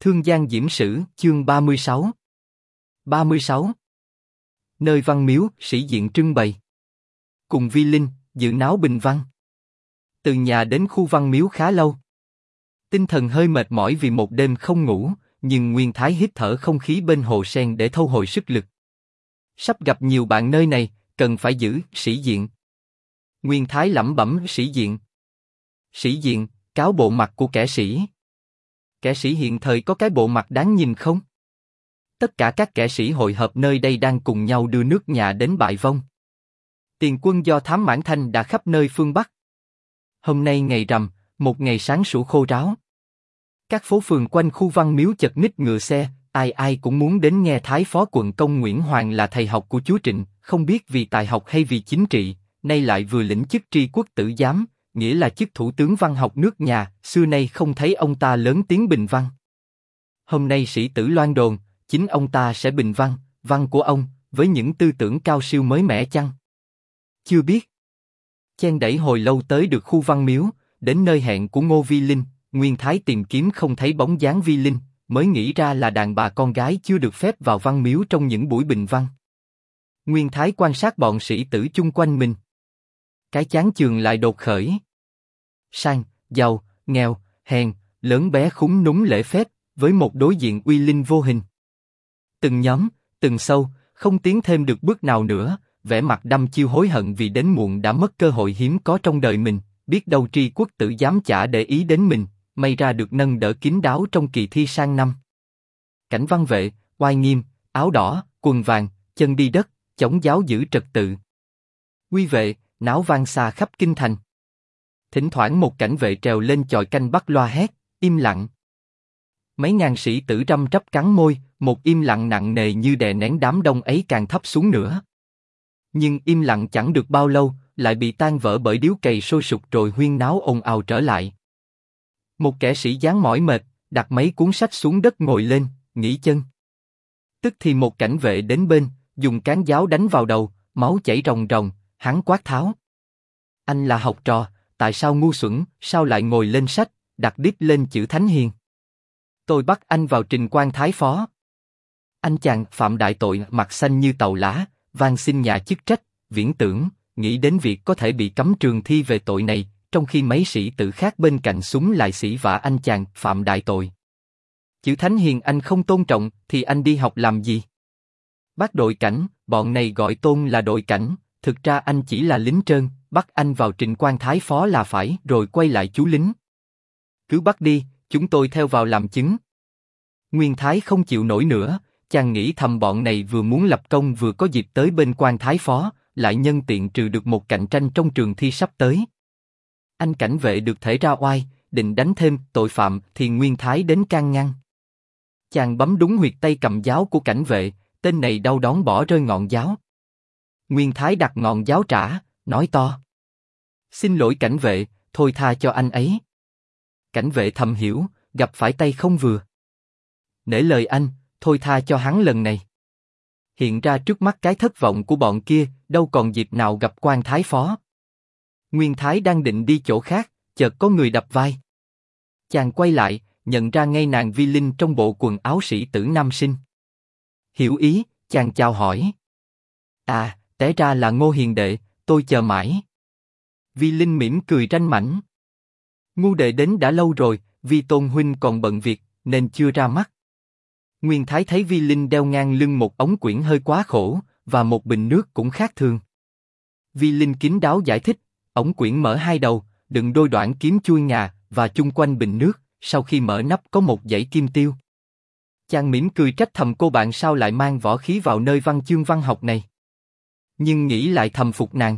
Thương Giang Diễm Sử, chương 36. 36. Nơi văn miếu, sĩ diện trưng bày. Cùng Vi Linh, dự náo bình văn. Từ nhà đến khu văn miếu khá lâu. Tinh thần hơi mệt mỏi vì một đêm không ngủ, nhưng Nguyên Thái hít thở không khí bên hồ sen để thâu hồi sức lực. Sắp gặp nhiều bạn nơi này, cần phải giữ sĩ diện. Nguyên Thái lẩm bẩm sĩ diện. Sĩ diện, cáo bộ mặt của kẻ sĩ. Kẻ sĩ hiện thời có cái bộ mặt đáng nhìn không? Tất cả các kẻ sĩ hội hợp nơi đây đang cùng nhau đưa nước nhà đến bại vong. Tiền quân do thám Mãn Thanh đã khắp nơi phương Bắc. Hôm nay ngày rằm, một ngày sáng sủa khô ráo. Các phố phường quanh khu văn miếu chật ních ngựa xe, ai ai cũng muốn đến nghe Thái Phó Quận Công Nguyễn Hoàng là thầy học của chúa Trịnh, không biết vì tài học hay vì chính trị, nay lại vừa lĩnh chức tri quốc tử giám, nghĩa là chức thủ tướng văn học nước nhà, xưa nay không thấy ông ta lớn tiếng bình văn. Hôm nay sĩ tử loan đồn, chính ông ta sẽ bình văn, văn của ông, với những tư tưởng cao siêu mới mẻ chăng? Chưa biết. Chen đẩy hồi lâu tới được khu văn miếu, đến nơi hẹn của Ngô Vi Linh, Nguyên Thái tìm kiếm không thấy bóng dáng Vi Linh, mới nghĩ ra là đàn bà con gái chưa được phép vào văn miếu trong những buổi bình văn. Nguyên Thái quan sát bọn sĩ tử chung quanh mình. Cái chán chường lại đột khởi. Sang, giàu, nghèo, hèn, lớn bé khúm núm lễ phép, với một đối diện uy linh vô hình. Từng nhóm, từng sâu, không tiến thêm được bước nào nữa, vẻ mặt đăm chiêu hối hận vì đến muộn đã mất cơ hội hiếm có trong đời mình, biết đâu tri quốc tử giám chả để ý đến mình, may ra được nâng đỡ kín đáo trong kỳ thi sang năm. Cảnh văn vệ, oai nghiêm, áo đỏ, quần vàng, chân đi đất, chống giáo giữ trật tự. Quy vệ, náo vang xa khắp kinh thành. Thỉnh thoảng một cảnh vệ trèo lên chòi canh bắt loa hét, im lặng. Mấy ngàn sĩ tử răm rắp cắn môi, một im lặng nặng nề như đè nén đám đông ấy càng thấp xuống nữa. Nhưng im lặng chẳng được bao lâu, lại bị tan vỡ bởi điếu cày sôi sục rồi huyên náo ồn ào trở lại. Một kẻ sĩ dáng mỏi mệt, đặt mấy cuốn sách xuống đất ngồi lên, nghỉ chân. Tức thì một cảnh vệ đến bên, dùng cán giáo đánh vào đầu, máu chảy ròng ròng, hắn quát tháo. Anh là học trò, tại sao ngu xuẩn, sao lại ngồi lên sách, đặt đít lên chữ Thánh Hiền? Tôi bắt anh vào trình quan Thái Phó. Anh chàng phạm đại tội, mặt xanh như tàu lá, van xin nhà chức trách, viễn tưởng, nghĩ đến việc có thể bị cấm trường thi về tội này, trong khi mấy sĩ tử khác bên cạnh súng lại sỉ vả anh chàng phạm đại tội. Chữ Thánh Hiền anh không tôn trọng, thì anh đi học làm gì? Bác đội cảnh, bọn này gọi Tôn là đội cảnh, thực ra anh chỉ là lính trơn, bắt anh vào trình quan Thái Phó là phải, rồi quay lại chú lính. Cứ bắt đi, chúng tôi theo vào làm chứng. Nguyên Thái không chịu nổi nữa, chàng nghĩ thầm bọn này vừa muốn lập công vừa có dịp tới bên quan Thái Phó, lại nhân tiện trừ được một cạnh tranh trong trường thi sắp tới. Anh cảnh vệ được thể ra oai, định đánh thêm tội phạm thì Nguyên Thái đến can ngăn. Chàng bấm đúng huyệt tay cầm giáo của cảnh vệ, tên này đau đớn bỏ rơi ngọn giáo. Nguyên Thái đặt ngọn giáo trả, nói to. Xin lỗi cảnh vệ, thôi tha cho anh ấy. Cảnh vệ thầm hiểu, gặp phải tay không vừa. Nể lời anh, thôi tha cho hắn lần này. Hiện ra trước mắt cái thất vọng của bọn kia, đâu còn dịp nào gặp quan Thái Phó. Nguyên Thái đang định đi chỗ khác, chợt có người đập vai. Chàng quay lại, nhận ra ngay nàng Vi Linh trong bộ quần áo sĩ tử nam sinh. Hiểu ý, chàng chào hỏi. À, té ra là Ngô hiền đệ, tôi chờ mãi. Vi Linh mỉm cười ranh mãnh. Ngu đệ đến đã lâu rồi, Vi Tôn huynh còn bận việc, nên chưa ra mắt. Nguyên Thái thấy Vi Linh đeo ngang lưng một ống quyển hơi quá khổ, và một bình nước cũng khác thường. Vi Linh kín đáo giải thích, ống quyển mở hai đầu, đựng đôi đoạn kiếm chui ngà, và chung quanh bình nước, sau khi mở nắp có một dãy kim tiêu. Chàng mỉm cười trách thầm cô bạn sao lại mang võ khí vào nơi văn chương văn học này. Nhưng nghĩ lại thầm phục nàng.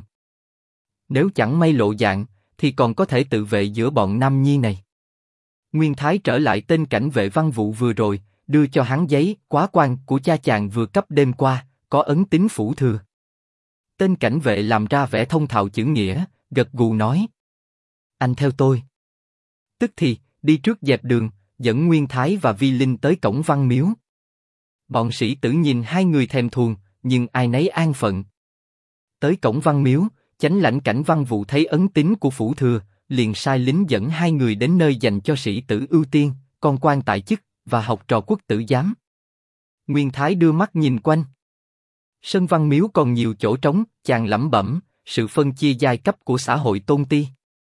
Nếu chẳng may lộ dạng, thì còn có thể tự vệ giữa bọn nam nhi này. Nguyên Thái trở lại tên cảnh vệ văn vụ vừa rồi, đưa cho hắn giấy quá quan của cha chàng vừa cấp đêm qua, có ấn tín phủ thừa. Tên cảnh vệ làm ra vẻ thông thạo chữ nghĩa, gật gù nói. Anh theo tôi. Tức thì, đi trước dẹp đường, dẫn Nguyên Thái và Vi Linh tới cổng văn miếu. Bọn sĩ tử nhìn hai người thèm thuồng, nhưng ai nấy an phận. Tới cổng văn miếu, chánh lãnh cảnh văn vụ thấy ấn tín của phủ thừa, liền sai lính dẫn hai người đến nơi dành cho sĩ tử ưu tiên, con quan tại chức, và học trò quốc tử giám. Nguyên Thái đưa mắt nhìn quanh. Sân Văn Miếu còn nhiều chỗ trống, chàng lẩm bẩm, sự phân chia giai cấp của xã hội tôn ti.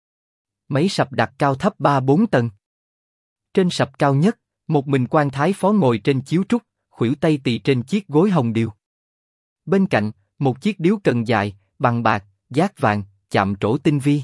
Mấy sập đặt cao thấp 3-4 tầng. Trên sập cao nhất, một mình quan thái phó ngồi trên chiếu trúc, khuỷu tay tỳ trên chiếc gối hồng điều. Bên cạnh, một chiếc điếu cần dài, bằng bạc, giác vàng, chạm trổ tinh vi.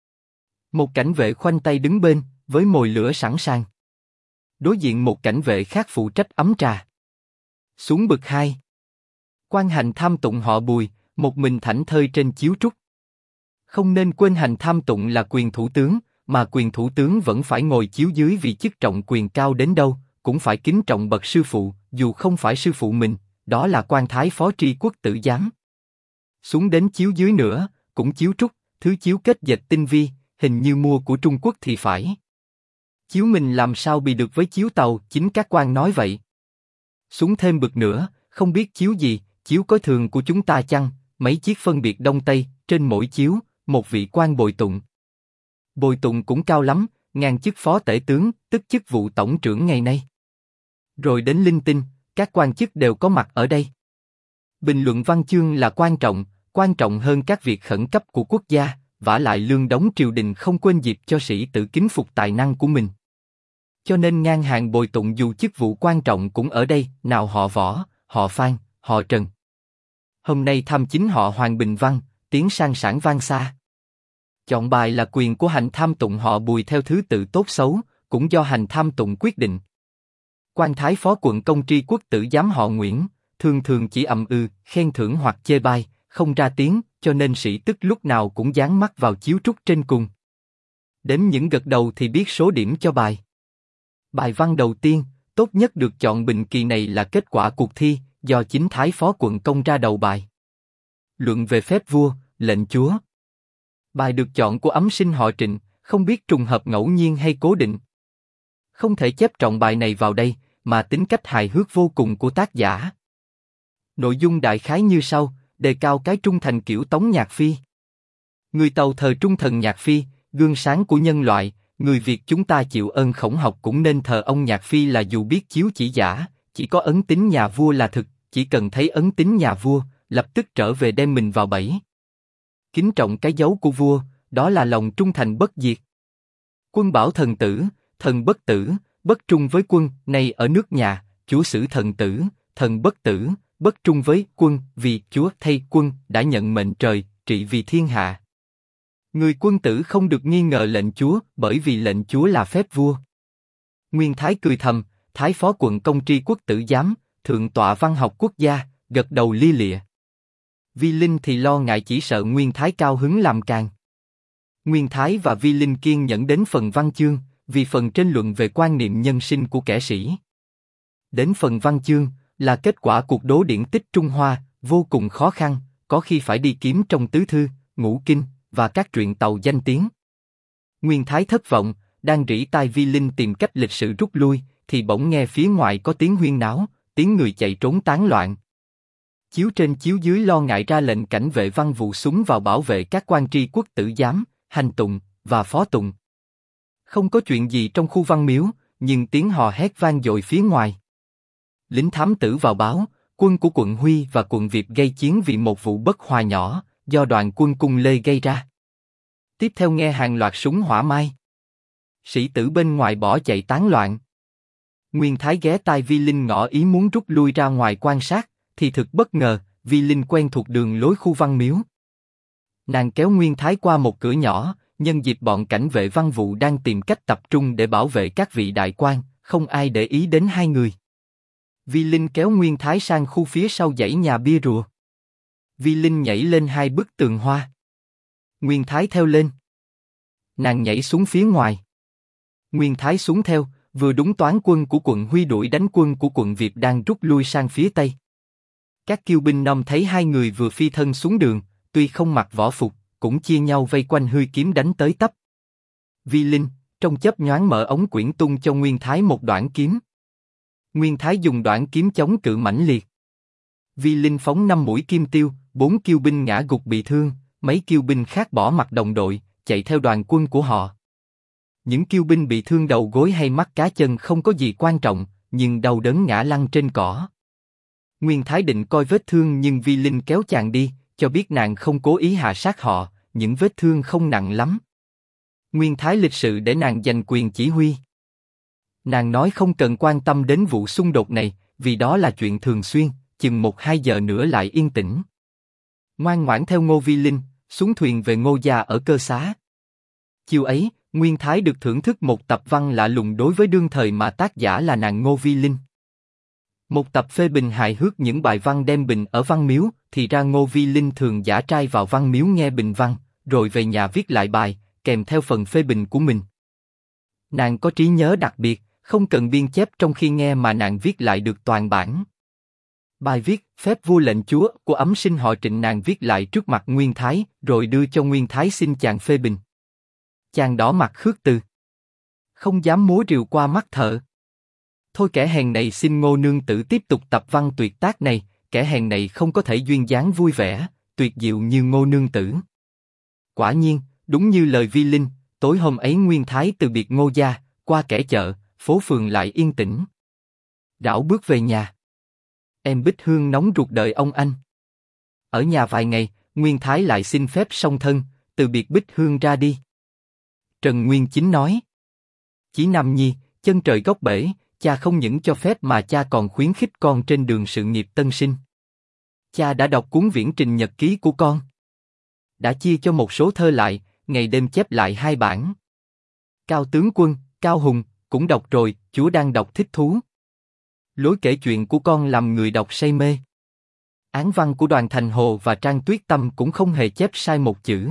Một cảnh vệ khoanh tay đứng bên, với mồi lửa sẵn sàng. Đối diện một cảnh vệ khác phụ trách ấm trà. Xuống bậc 2. Quan hành tham tụng họ Bùi, một mình thảnh thơi trên chiếu trúc. Không nên quên hành tham tụng là quyền thủ tướng, mà quyền thủ tướng vẫn phải ngồi chiếu dưới vì chức trọng quyền cao đến đâu, cũng phải kính trọng bậc sư phụ, dù không phải sư phụ mình, đó là quan thái phó tri quốc tử giám. Xuống đến chiếu dưới nữa, cũng chiếu trúc, thứ chiếu kết dệt tinh vi, hình như mua của Trung Quốc thì phải. Chiếu mình làm sao bị được với chiếu tàu, chính các quan nói vậy. Xuống thêm bậc nữa, không biết chiếu gì, chiếu cối thường của chúng ta chăng, mấy chiếc phân biệt đông tây, trên mỗi chiếu, một vị quan bồi tụng. Bồi tụng cũng cao lắm, ngang chức phó tể tướng, tức chức vụ tổng trưởng ngày nay. Rồi đến linh tinh, các quan chức đều có mặt ở đây. Bình luận văn chương là quan trọng hơn các việc khẩn cấp của quốc gia, vả lại lương đóng triều đình không quên dịp cho sĩ tử kính phục tài năng của mình. Cho nên ngang hàng bồi tụng dù chức vụ quan trọng cũng ở đây, nào họ Võ, họ Phan, họ Trần. Hôm nay thăm chính họ Hoàng Bình Văn, tiếng sang sảng vang xa. Chọn bài là quyền của hành tham tụng họ Bùi theo thứ tự tốt xấu, cũng do hành tham tụng quyết định. Quan thái phó quận công tri quốc tử giám họ Nguyễn, thường thường chỉ ậm khen thưởng hoặc chê bai, không ra tiếng, cho nên sĩ tức lúc nào cũng dán mắt vào chiếu trúc trên cùng. Đếm những gật đầu thì biết số điểm cho bài. Bài văn đầu tiên, tốt nhất được chọn bình kỳ này là kết quả cuộc thi, do chính thái phó quận công ra đầu bài. Luận về phép vua, lệnh chúa. Bài được chọn của ấm sinh họ Trịnh, không biết trùng hợp ngẫu nhiên hay cố định. Không thể chép trọn bài này vào đây, mà tính cách hài hước vô cùng của tác giả. Nội dung đại khái như sau, đề cao cái trung thành kiểu Tống Nhạc Phi. Người Tàu thờ trung thần Nhạc Phi, gương sáng của nhân loại, người Việt chúng ta chịu ơn khổng học cũng nên thờ ông Nhạc Phi là dù biết chiếu chỉ giả, chỉ có ấn tín nhà vua là thực, chỉ cần thấy ấn tín nhà vua, lập tức trở về đem mình vào bẫy. Kính trọng cái dấu của vua, đó là lòng trung thành bất diệt. Quân bảo thần tử, thần bất tử, bất trung với quân, nay ở nước nhà, chúa xử thần tử, thần bất tử, bất trung với quân, vì chúa thay quân đã nhận mệnh trời, trị vì thiên hạ. Người quân tử không được nghi ngờ lệnh chúa, bởi vì lệnh chúa là phép vua. Nguyên Thái cười thầm, thái phó quận công tri quốc tử giám, thượng tọa văn học quốc gia, gật đầu lia lịa. Vi Linh thì lo ngại chỉ sợ Nguyên Thái cao hứng làm càng. Nguyên Thái và Vi Linh kiên nhẫn đến phần văn chương, vì phần tranh luận về quan niệm nhân sinh của kẻ sĩ. Đến phần văn chương, là kết quả cuộc đố điển tích Trung Hoa, vô cùng khó khăn, có khi phải đi kiếm trong tứ thư, ngũ kinh, và các truyện Tàu danh tiếng. Nguyên Thái thất vọng, đang rỉ tai Vi Linh tìm cách lịch sự rút lui, thì bỗng nghe phía ngoài có tiếng huyên náo, tiếng người chạy trốn tán loạn. Chiếu trên chiếu dưới lo ngại ra lệnh cảnh vệ văn vụ súng vào bảo vệ các quan tri quốc tử giám, hành tụng, và phó tụng. Không có chuyện gì trong khu văn miếu, nhưng tiếng hò hét vang dội phía ngoài. Lính thám tử vào báo, quân của quận Huy và quận Việt gây chiến vì một vụ bất hòa nhỏ, do đoàn quân Cung Lê gây ra. Tiếp theo nghe hàng loạt súng hỏa mai. Sĩ tử bên ngoài bỏ chạy tán loạn. Nguyên Thái ghé tai Vi Linh ngỏ ý muốn rút lui ra ngoài quan sát, thì thực bất ngờ, Vi Linh quen thuộc đường lối khu văn miếu. Nàng kéo Nguyên Thái qua một cửa nhỏ, nhân dịp bọn cảnh vệ văn vụ đang tìm cách tập trung để bảo vệ các vị đại quan, không ai để ý đến hai người. Vi Linh kéo Nguyên Thái sang khu phía sau dãy nhà bia rùa. Vi Linh nhảy lên hai bức tường hoa. Nguyên Thái theo lên. Nàng nhảy xuống phía ngoài. Nguyên Thái xuống theo, vừa đúng toán quân của quận Huy đuổi đánh quân của quận Việt đang rút lui sang phía tây. Các kiêu binh Nông thấy hai người vừa phi thân xuống đường, tuy không mặc võ phục, cũng chia nhau vây quanh hươi kiếm đánh tới tấp. Vi Linh, trong chớp nhoáng mở ống quyển tung cho Nguyên Thái một đoạn kiếm. Nguyên Thái dùng đoạn kiếm chống cự mãnh liệt. Vi Linh phóng 5 mũi kim tiêu, 4 kiêu binh ngã gục bị thương, mấy kiêu binh khác bỏ mặc đồng đội, chạy theo đoàn quân của họ. Những kiêu binh bị thương đầu gối hay mắt cá chân không có gì quan trọng, nhưng đau đớn ngã lăn trên cỏ. Nguyên Thái định coi vết thương nhưng Vi Linh kéo chàng đi, cho biết nàng không cố ý hạ sát họ, những vết thương không nặng lắm. Nguyên Thái lịch sự để nàng giành quyền chỉ huy. Nàng nói không cần quan tâm đến vụ xung đột này, vì đó là chuyện thường xuyên, chừng 1-2 giờ nữa lại yên tĩnh. Ngoan ngoãn theo Ngô Vi Linh, xuống thuyền về Ngô gia ở Cơ Xá. Chiều ấy, Nguyên Thái được thưởng thức một tập văn lạ lùng đối với đương thời mà tác giả là nàng Ngô Vi Linh. Một tập phê bình hài hước những bài văn đem bình ở Văn Miếu, thì ra Ngô Vi Linh thường giả trai vào Văn Miếu nghe bình văn, rồi về nhà viết lại bài, kèm theo phần phê bình của mình. Nàng có trí nhớ đặc biệt, không cần biên chép trong khi nghe mà nàng viết lại được toàn bản. Bài viết Phép vua lệnh chúa của ấm sinh họ Trịnh nàng viết lại trước mặt Nguyên Thái, rồi đưa cho Nguyên Thái xin chàng phê bình. Chàng đỏ mặt khước từ, không dám múa rìu qua mắt thợ. Thôi kẻ hèn này xin Ngô nương tử tiếp tục tập văn tuyệt tác này, kẻ hèn này không có thể duyên dáng vui vẻ, tuyệt diệu như Ngô nương tử. Quả nhiên, đúng như lời Vi Linh, tối hôm ấy Nguyên Thái từ biệt Ngô gia, qua kẻ chợ, phố phường lại yên tĩnh. Rảo bước về nhà. Em Bích Hương nóng ruột đợi ông anh. Ở nhà vài ngày, Nguyên Thái lại xin phép song thân, từ biệt Bích Hương ra đi. Trần Nguyên Chính nói: Chí Nam Nhi, chân trời góc bể, cha không những cho phép mà cha còn khuyến khích con trên đường sự nghiệp tân sinh. Cha đã đọc cuốn viễn trình nhật ký của con. Đã chia cho một số thơ lại, ngày đêm chép lại 2 bản. Cao tướng quân, Cao Hùng, cũng đọc rồi, chúa đang đọc thích thú. Lối kể chuyện của con làm người đọc say mê. Án văn của Đoàn Thành Hồ và Trang Tuyết Tâm cũng không hề chép sai một chữ.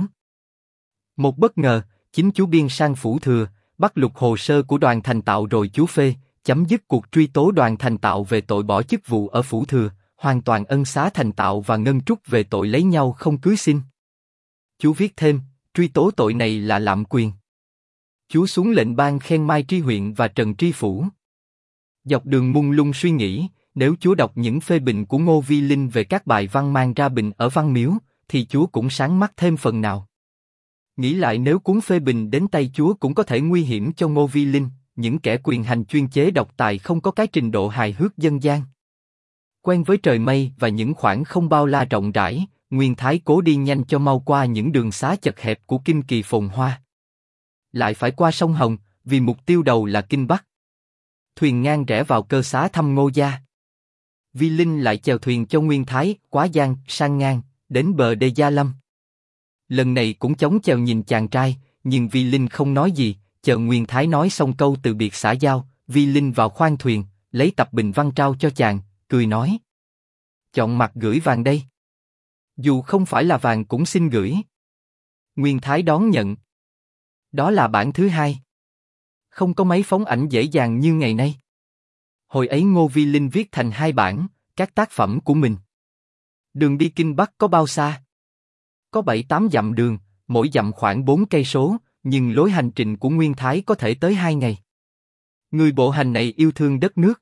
Một bất ngờ, chính chú biên sang Phủ Thừa, bắt lục hồ sơ của Đoàn Thành Tạo rồi chú phê, chấm dứt cuộc truy tố Đoàn Thành Tạo về tội bỏ chức vụ ở Phủ Thừa, hoàn toàn ân xá Thành Tạo và Ngân Trúc về tội lấy nhau không cưới xin. Chú viết thêm, truy tố tội này là lạm quyền. Chú xuống lệnh ban khen Mai Tri huyện và Trần Tri phủ. Dọc đường mung lung suy nghĩ, nếu chúa đọc những phê bình của Ngô Vi Linh về các bài văn mang ra bình ở Văn Miếu, thì chúa cũng sáng mắt thêm phần nào. Nghĩ lại nếu cuốn phê bình đến tay chúa cũng có thể nguy hiểm cho Ngô Vi Linh, những kẻ quyền hành chuyên chế độc tài không có cái trình độ hài hước dân gian. Quen với trời mây và những khoảng không bao la rộng rãi, Nguyên Thái cố đi nhanh cho mau qua những đường xá chật hẹp của Kinh Kỳ phồn hoa. Lại phải qua sông Hồng, vì mục tiêu đầu là Kinh Bắc. Thuyền ngang rẽ vào Cơ Xá thăm Ngô gia. Vi Linh lại chèo thuyền cho Nguyên Thái, quá giang, sang ngang, đến bờ đê Gia Lâm. Lần này cũng chống chèo nhìn chàng trai, nhưng Vi Linh không nói gì, chờ Nguyên Thái nói xong câu từ biệt xã giao, Vi Linh vào khoang thuyền, lấy tập bình văn trao cho chàng, cười nói: Chọn mặt gửi vàng đây. Dù không phải là vàng cũng xin gửi. Nguyên Thái đón nhận. Đó là bản thứ 2. Không có mấy phóng ảnh dễ dàng như ngày nay. Hồi ấy Ngô Vi Linh viết thành 2 bản, các tác phẩm của mình. Đường đi Kinh Bắc có bao xa? Có 7-8 dặm đường, mỗi dặm khoảng 4 cây số, nhưng lối hành trình của Nguyên Thái có thể tới 2 ngày. Người bộ hành này yêu thương đất nước.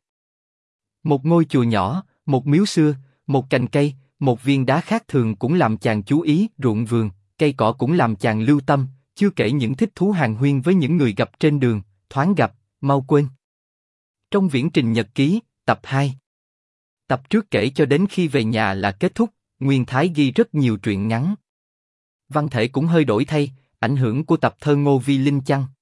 Một ngôi chùa nhỏ, một miếu xưa, một cành cây, một viên đá khác thường cũng làm chàng chú ý, ruộng vườn, cây cỏ cũng làm chàng lưu tâm, chưa kể những thích thú hàn huyên với những người gặp trên đường, thoáng gặp, mau quên. Trong viễn trình nhật ký, tập 2. Tập trước kể cho đến khi về nhà là kết thúc, Nguyên Thái ghi rất nhiều truyện ngắn. Văn thể cũng hơi đổi thay, ảnh hưởng của tập thơ Ngô Vi Linh chăng?